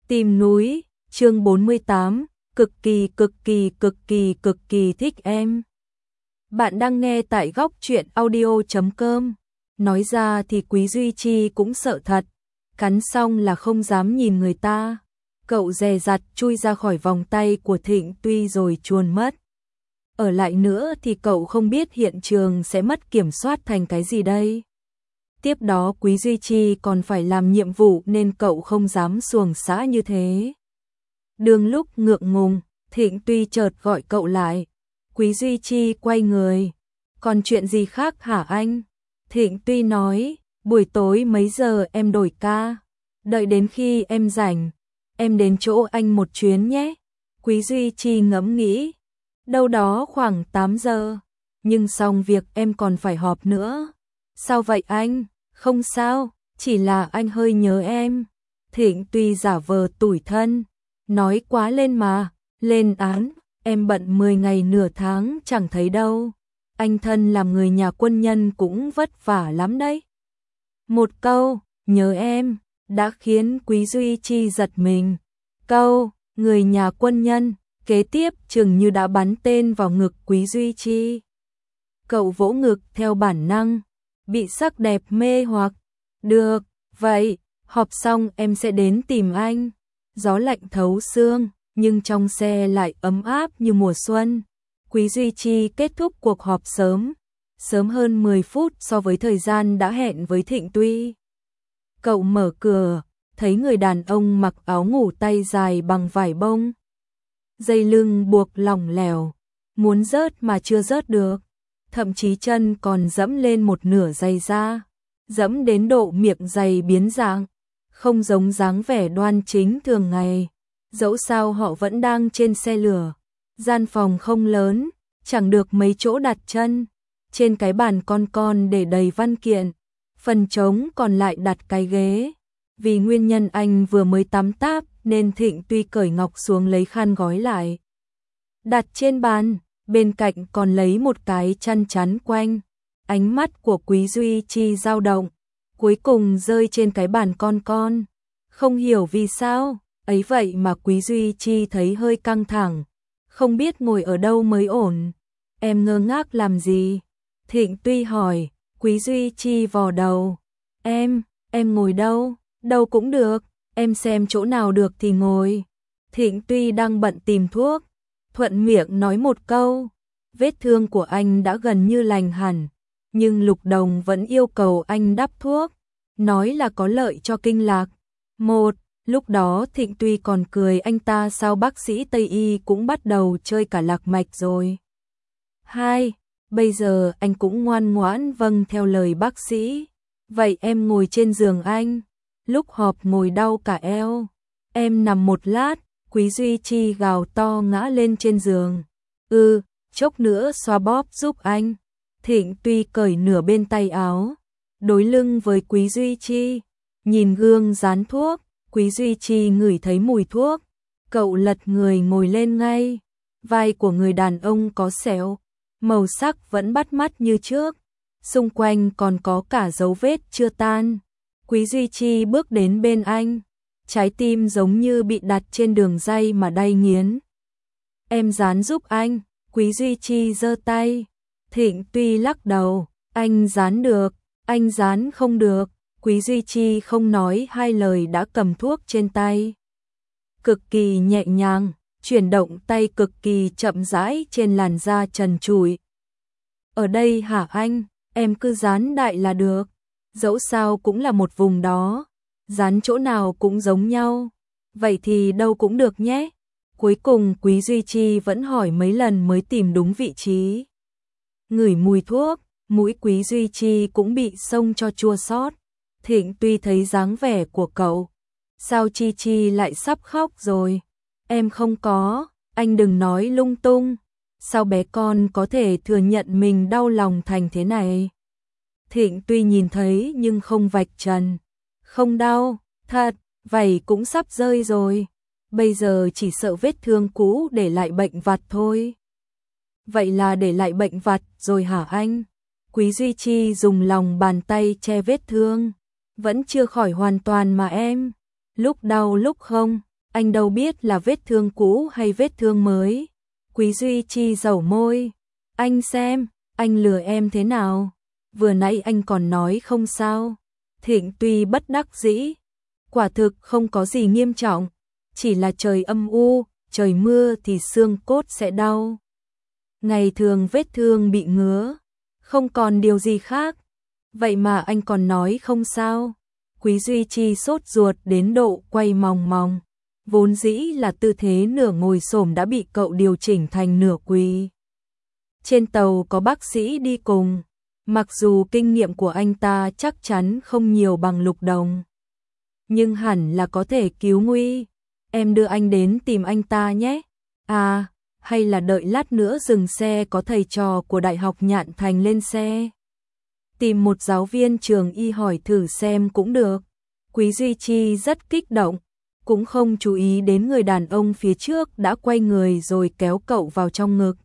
Tìm núi, chương 48, cực kỳ thích em. Bạn đang nghe tại góc truyện audio.com. Nói ra thì Quý Duy Chi cũng sợ thật, cắn xong là không dám nhìn người ta. Cậu dè dặt chui ra khỏi vòng tay của Thịnh Tuy rồi chuồn mất. Ở lại nữa thì cậu không biết hiện trường sẽ mất kiểm soát thành cái gì đây. Tiếp đó Quý Duy Chi còn phải làm nhiệm vụ nên cậu không dám xuồng xã như thế. Đường lúc ngượng ngùng, Thịnh Tuy chợt gọi cậu lại. Quý Duy Chi quay người. Còn chuyện gì khác hả anh? Thịnh Tuy nói, buổi tối mấy giờ em đổi ca? Đợi đến khi em rảnh, em đến chỗ anh một chuyến nhé. Quý Duy Chi ngẫm nghĩ, đâu đó khoảng 8 giờ. Nhưng xong việc em còn phải họp nữa. Sao vậy anh? Không sao, chỉ là anh hơi nhớ em. Thịnh Tuy giả vờ tủi thân, nói quá lên mà, lên án, em bận 10 ngày nửa tháng chẳng thấy đâu. Anh thân làm người nhà quân nhân cũng vất vả lắm đấy. Một câu, nhớ em, đã khiến Quý Duy Chi giật mình. Câu, người nhà quân nhân, kế tiếp chừng như đã bắn tên vào ngực Quý Duy Chi. Cậu vỗ ngực theo bản năng, bị sắc đẹp mê hoặc. Được, vậy, họp xong em sẽ đến tìm anh. Gió lạnh thấu xương, nhưng trong xe lại ấm áp như mùa xuân. Quý Duy Chi kết thúc cuộc họp sớm hơn 10 phút so với thời gian đã hẹn với Thịnh Tuy. Cậu mở cửa, thấy người đàn ông mặc áo ngủ tay dài bằng vải bông. Dây lưng buộc lỏng lẻo, muốn rớt mà chưa rớt được. Thậm chí chân còn dẫm lên một nửa giày da, dẫm đến độ miệng giày biến dạng, không giống dáng vẻ đoan chính thường ngày. Dẫu sao họ vẫn đang trên xe lửa, gian phòng không lớn, chẳng được mấy chỗ đặt chân. Trên cái bàn con để đầy văn kiện, phần trống còn lại đặt cái ghế. Vì nguyên nhân anh vừa mới tắm táp nên Thịnh Tuy cởi ngọc xuống lấy khăn gói lại, đặt trên bàn. Bên cạnh còn lấy một cái chăn chắn quanh. Ánh mắt của Quý Duy Chi dao động, cuối cùng rơi trên cái bàn con. Không hiểu vì sao, ấy vậy mà Quý Duy Chi thấy hơi căng thẳng, không biết ngồi ở đâu mới ổn. Em ngơ ngác làm gì? Thịnh Tuy hỏi. Quý Duy Chi vò đầu. Em ngồi đâu? Đâu cũng được, em xem chỗ nào được thì ngồi. Thịnh Tuy đang bận tìm thuốc, thuận miệng nói một câu. Vết thương của anh đã gần như lành hẳn, nhưng Lục Đồng vẫn yêu cầu anh đắp thuốc, nói là có lợi cho kinh lạc. Lúc đó Thịnh Tuy còn cười anh ta sao bác sĩ Tây Y cũng bắt đầu chơi cả lạc mạch rồi. 2. Bây giờ anh cũng ngoan ngoãn vâng theo lời bác sĩ. Vậy em ngồi trên giường anh. Lúc họp ngồi đau cả eo. Em nằm một lát. Quý Duy Chi gào to ngã lên trên giường. Chốc nữa xoa bóp giúp anh. Thịnh Tuy cởi nửa bên tay áo, đối lưng với Quý Duy Chi, nhìn gương dán thuốc. Quý Duy Chi ngửi thấy mùi thuốc, cậu lật người ngồi lên ngay. Vai của người đàn ông có sẹo, màu sắc vẫn bắt mắt như trước, xung quanh còn có cả dấu vết chưa tan. Quý Duy Chi bước đến bên anh, trái tim giống như bị đặt trên đường ray mà đay nghiến. Em dán giúp anh. Quý Duy Chi giơ tay. Thịnh Tuy lắc đầu. Anh dán được, anh dán không được. Quý Duy Chi không nói hai lời đã cầm thuốc trên tay. Cực kỳ nhẹ nhàng, chuyển động tay cực kỳ chậm rãi trên làn da trần trụi. Ở đây hả anh, em cứ dán đại là được. Dẫu sao cũng là một vùng đó, dán chỗ nào cũng giống nhau. Vậy thì đâu cũng được nhé. Cuối cùng Quý Duy Chi vẫn hỏi mấy lần mới tìm đúng vị trí. Ngửi mùi thuốc, mũi Quý Duy Chi cũng bị xông cho chua xót. Thịnh Tuy thấy dáng vẻ của cậu, sao Chi Chi lại sắp khóc rồi. Em không có, anh đừng nói lung tung. Sao bé con có thể thừa nhận mình đau lòng thành thế này? Thịnh Tuy nhìn thấy nhưng không vạch trần. Không đau, thật, vậy cũng sắp rơi rồi. Bây giờ chỉ sợ vết thương cũ để lại bệnh vặt thôi. Vậy là để lại bệnh vặt rồi hả anh? Quý Duy Chi dùng lòng bàn tay che vết thương. Vẫn chưa khỏi hoàn toàn mà em. Lúc đau lúc không. Anh đâu biết là vết thương cũ hay vết thương mới. Quý Duy Chi dẩu môi. Anh xem, anh lừa em thế nào? Vừa nãy anh còn nói không sao. Thịnh Tuy bất đắc dĩ. Quả thực không có gì nghiêm trọng. Chỉ là trời âm u, trời mưa thì xương cốt sẽ đau. Ngày thường vết thương bị ngứa. Không còn điều gì khác. Vậy mà anh còn nói không sao. Quý Duy Chi sốt ruột đến độ quay mòng mòng. Vốn dĩ là tư thế nửa ngồi xổm đã bị cậu điều chỉnh thành nửa quỳ. Trên tàu có bác sĩ đi cùng. Mặc dù kinh nghiệm của anh ta chắc chắn không nhiều bằng Lục Đồng, nhưng hẳn là có thể cứu nguy. Em đưa anh đến tìm anh ta nhé. À, hay là đợi lát nữa dừng xe có thầy trò của Đại học Nhạn Thành lên xe. Tìm một giáo viên trường y hỏi thử xem cũng được. Quý Duy Chi rất kích động, cũng không chú ý đến người đàn ông phía trước đã quay người rồi kéo cậu vào trong ngực.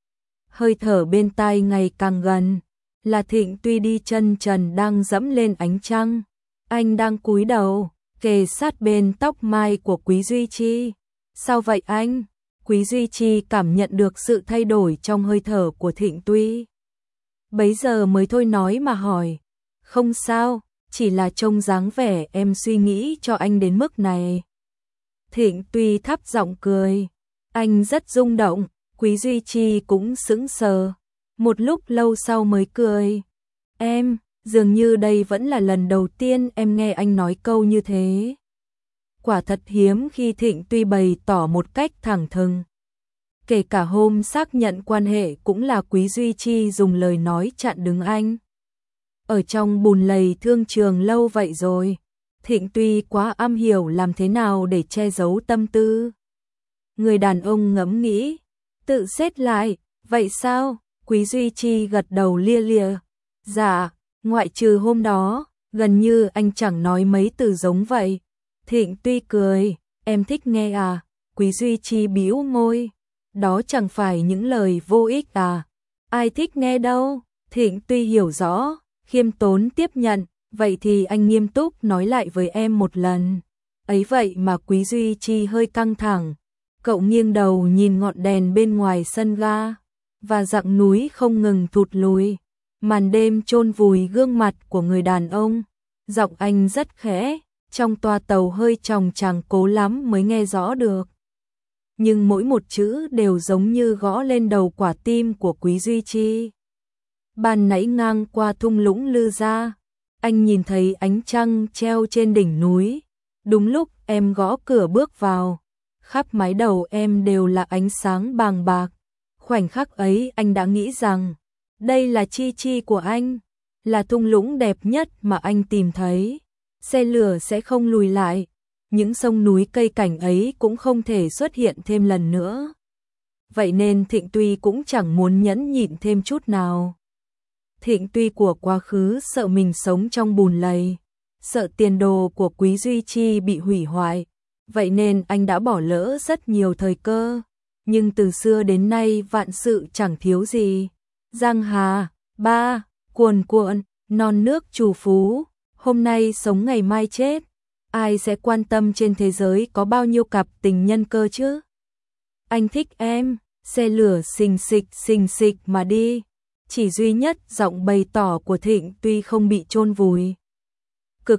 Hơi thở bên tai ngày càng gần, là Thịnh Tuy đi chân trần đang dẫm lên ánh trăng. Anh đang cúi đầu, kề sát bên tóc mai của Quý Duy Chi. Sao vậy anh? Quý Duy Chi cảm nhận được sự thay đổi trong hơi thở của Thịnh Tuy. Bấy giờ mới thôi nói mà hỏi. Không sao, chỉ là trông dáng vẻ em suy nghĩ cho anh đến mức này. Thịnh Tuy thấp giọng cười. Anh rất rung động. Quý Duy Chi cũng sững sờ. Một lúc lâu sau mới cười. Em, dường như đây vẫn là lần đầu tiên em nghe anh nói câu như thế. Quả thật hiếm khi Thịnh Tuy bày tỏ một cách thẳng thừng. Kể cả hôm xác nhận quan hệ cũng là Quý Duy Chi dùng lời nói chặn đứng anh. Ở trong bùn lầy thương trường lâu vậy rồi, Thịnh Tuy quá am hiểu làm thế nào để che giấu tâm tư. Người đàn ông ngẫm nghĩ, tự xét lại, vậy sao? Quý Duy Chi gật đầu lia lịa. Dạ, ngoại trừ hôm đó, gần như anh chẳng nói mấy từ giống vậy. Thịnh Tuy cười, em thích nghe à? Quý Duy Chi bĩu môi. Đó chẳng phải những lời vô ích à? Ai thích nghe đâu? Thịnh Tuy hiểu rõ, khiêm tốn tiếp nhận. Vậy thì anh nghiêm túc nói lại với em một lần. Ấy vậy mà Quý Duy Chi hơi căng thẳng. Cậu nghiêng đầu nhìn ngọn đèn bên ngoài sân ga, và dặng núi không ngừng thụt lùi. Màn đêm chôn vùi gương mặt của người đàn ông. Giọng anh rất khẽ, trong toa tàu hơi tròng tràng cố lắm mới nghe rõ được. Nhưng mỗi một chữ đều giống như gõ lên đầu quả tim của Quý Duy Chi. Ban nãy ngang qua thung lũng Lư Gia, anh nhìn thấy ánh trăng treo trên đỉnh núi. Đúng lúc em gõ cửa bước vào, khắp mái đầu em đều là ánh sáng bàng bạc. Khoảnh khắc ấy anh đã nghĩ rằng, đây là Chi Chi của anh, là thung lũng đẹp nhất mà anh tìm thấy. Xe lửa sẽ không lùi lại, những sông núi cây cảnh ấy cũng không thể xuất hiện thêm lần nữa. Vậy nên Thịnh Tuy cũng chẳng muốn nhẫn nhịn thêm chút nào. Thịnh Tuy của quá khứ sợ mình sống trong bùn lầy, sợ tiền đồ của Quý Duy Chi bị hủy hoại. Vậy nên anh đã bỏ lỡ rất nhiều thời cơ. Nhưng từ xưa đến nay vạn sự chẳng thiếu gì. Giang hà, ba, cuồn cuộn, non nước trù phú. Hôm nay sống ngày mai chết. Ai sẽ quan tâm trên thế giới có bao nhiêu cặp tình nhân cơ chứ? Anh thích em. Xe lửa xình xịch mà đi. Chỉ duy nhất giọng bày tỏ của Thịnh Tuy không bị chôn vùi. Cực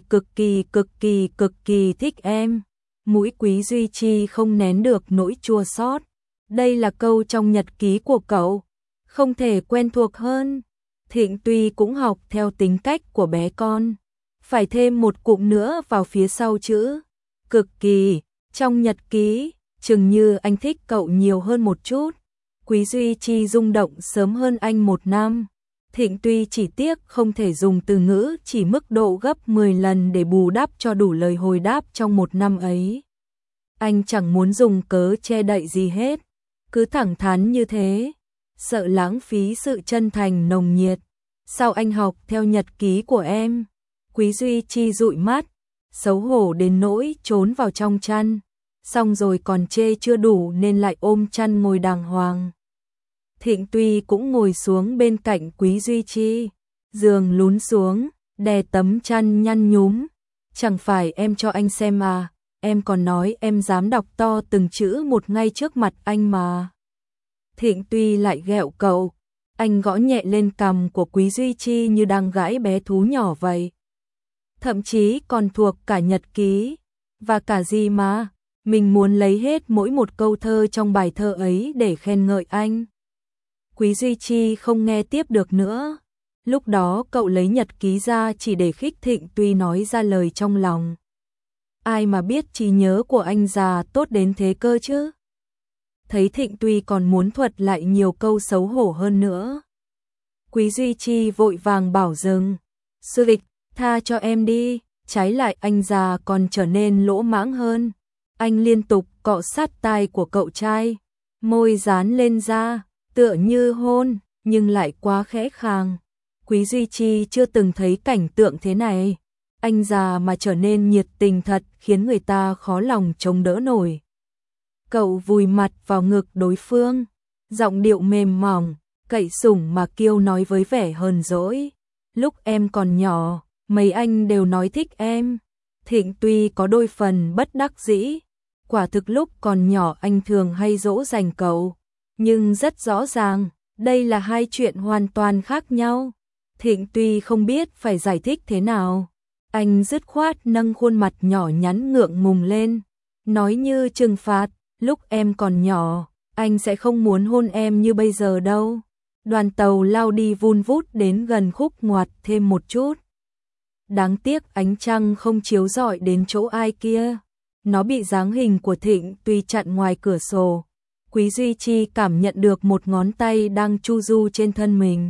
kỳ thích em. Mũi Quý Duy Chi không nén được nỗi chua xót. Đây là câu trong nhật ký của cậu, không thể quen thuộc hơn. Thịnh Tuy cũng học theo tính cách của bé con, phải thêm một cụm nữa vào phía sau chữ cực kỳ. Trong nhật ký, chừng như anh thích cậu nhiều hơn một chút. Quý Duy Chi rung động sớm hơn anh 1 năm. Thịnh Tuy chỉ tiếc không thể dùng từ ngữ chỉ mức độ gấp 10 lần để bù đắp cho đủ lời hồi đáp trong 1 năm ấy. Anh chẳng muốn dùng cớ che đậy gì hết, cứ thẳng thắn như thế, sợ lãng phí sự chân thành nồng nhiệt. Sao anh học theo nhật ký của em? Quý Duy Chi dụi mắt, xấu hổ đến nỗi trốn vào trong chăn, xong rồi còn chê chưa đủ nên lại ôm chăn ngồi đàng hoàng. Thịnh Tuy cũng ngồi xuống bên cạnh Quý Duy Chi, giường lún xuống, đè tấm chăn nhăn nhúm. Chẳng phải em cho anh xem à, em còn nói em dám đọc to từng chữ một ngay trước mặt anh mà. Thịnh Tuy lại ghẹo cậu, anh gõ nhẹ lên cằm của Quý Duy Chi như đang gãi bé thú nhỏ vậy. Thậm chí còn thuộc cả nhật ký, và cả gì mà, mình muốn lấy hết mỗi một câu thơ trong bài thơ ấy để khen ngợi anh. Quý Duy Chi không nghe tiếp được nữa. Lúc đó cậu lấy nhật ký ra chỉ để khích Thịnh Tuy nói ra lời trong lòng. Ai mà biết trí nhớ của anh già tốt đến thế cơ chứ. Thấy Thịnh Tuy còn muốn thuật lại nhiều câu xấu hổ hơn nữa. Quý Duy Chi vội vàng bảo dừng. Sư Lịch, tha cho em đi. Trái lại anh già còn trở nên lỗ mãng hơn. Anh liên tục cọ sát tai của cậu trai, môi dán lên da, tựa như hôn, nhưng lại quá khẽ khàng. Quý Duy Chi chưa từng thấy cảnh tượng thế này. Anh già mà trở nên nhiệt tình thật khiến người ta khó lòng chống đỡ nổi. Cậu vùi mặt vào ngực đối phương, giọng điệu mềm mỏng, cậy sủng mà kiêu nói với vẻ hờn dỗi. Lúc em còn nhỏ, mấy anh đều nói thích em. Thịnh Tuy có đôi phần bất đắc dĩ. Quả thực lúc còn nhỏ anh thường hay dỗ dành cậu. Nhưng rất rõ ràng, đây là hai chuyện hoàn toàn khác nhau. Thịnh Tuy không biết phải giải thích thế nào. Anh dứt khoát nâng khuôn mặt nhỏ nhắn ngượng ngùng lên, nói như trừng phạt, lúc em còn nhỏ, anh sẽ không muốn hôn em như bây giờ đâu. Đoàn tàu lao đi vun vút đến gần khúc ngoặt thêm một chút. Đáng tiếc ánh trăng không chiếu rọi đến chỗ ai kia. Nó bị dáng hình của Thịnh Tuy chặn ngoài cửa sổ. Quý Duy Chi cảm nhận được một ngón tay đang chu du trên thân mình.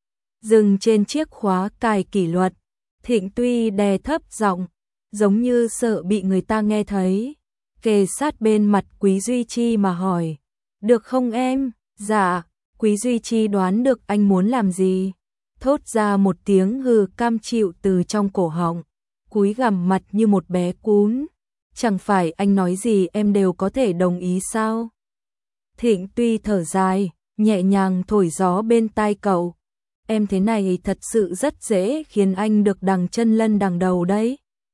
Dừng trên chiếc khóa cài kỷ luật. Thịnh Tuy đè thấp giọng, giống như sợ bị người ta nghe thấy. Kề sát bên mặt Quý Duy Chi mà hỏi. Được không em? Dạ. Quý Duy Chi đoán được anh muốn làm gì. Thốt ra một tiếng hừ cam chịu từ trong cổ họng. Cúi gằm mặt như một bé cún. Chẳng phải anh nói gì em đều có thể đồng ý sao? Thịnh Tuy thở dài, nhẹ nhàng thổi gió bên tai cậu. Em thế này thật sự rất dễ khiến anh được đằng chân lân đằng đầu đấy.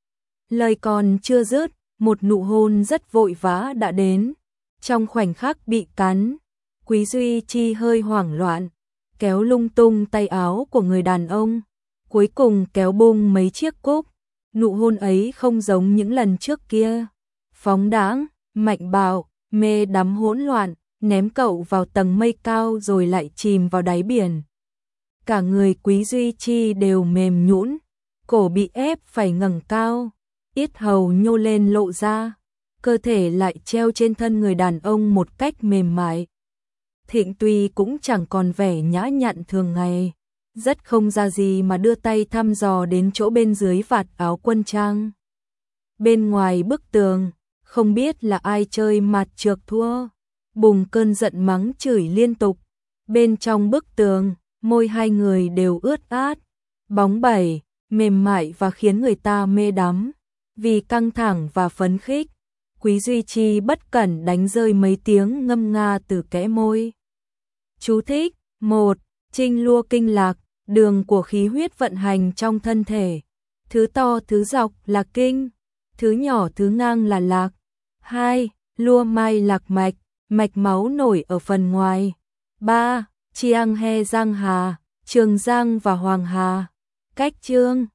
Lời còn chưa dứt, một nụ hôn rất vội vã đã đến. Trong khoảnh khắc bị cắn, Quý Duy Chi hơi hoảng loạn, kéo lung tung tay áo của người đàn ông, cuối cùng kéo bung mấy chiếc cúc. Nụ hôn ấy không giống những lần trước kia, phóng đãng, mạnh bạo, mê đắm hỗn loạn, ném cậu vào tầng mây cao rồi lại chìm vào đáy biển. Cả người Quý Duy Chi đều mềm nhũn, cổ bị ép phải ngẩng cao, yết hầu nhô lên lộ ra, cơ thể lại treo trên thân người đàn ông một cách mềm mại. Thịnh Tuy cũng chẳng còn vẻ nhã nhặn thường ngày, rất không ra gì mà đưa tay thăm dò đến chỗ bên dưới vạt áo quân trang. Bên ngoài bức tường, không biết là ai chơi mặt trược thua, bùng cơn giận mắng chửi liên tục. Bên trong bức tường, môi hai người đều ướt át, bóng bẩy, mềm mại và khiến người ta mê đắm. Vì căng thẳng và phấn khích, Quý Duy Chi bất cẩn đánh rơi mấy tiếng ngâm nga từ kẽ môi. Chú thích: 1. Trinh lua kinh lạc, đường của khí huyết vận hành trong thân thể. Thứ to thứ dọc là kinh, thứ nhỏ thứ ngang là lạc. 2. Lua mai lạc mạch, mạch máu nổi ở phần ngoài. 3. Chiang he giang hà, Trường Giang và Hoàng Hà. Cách chương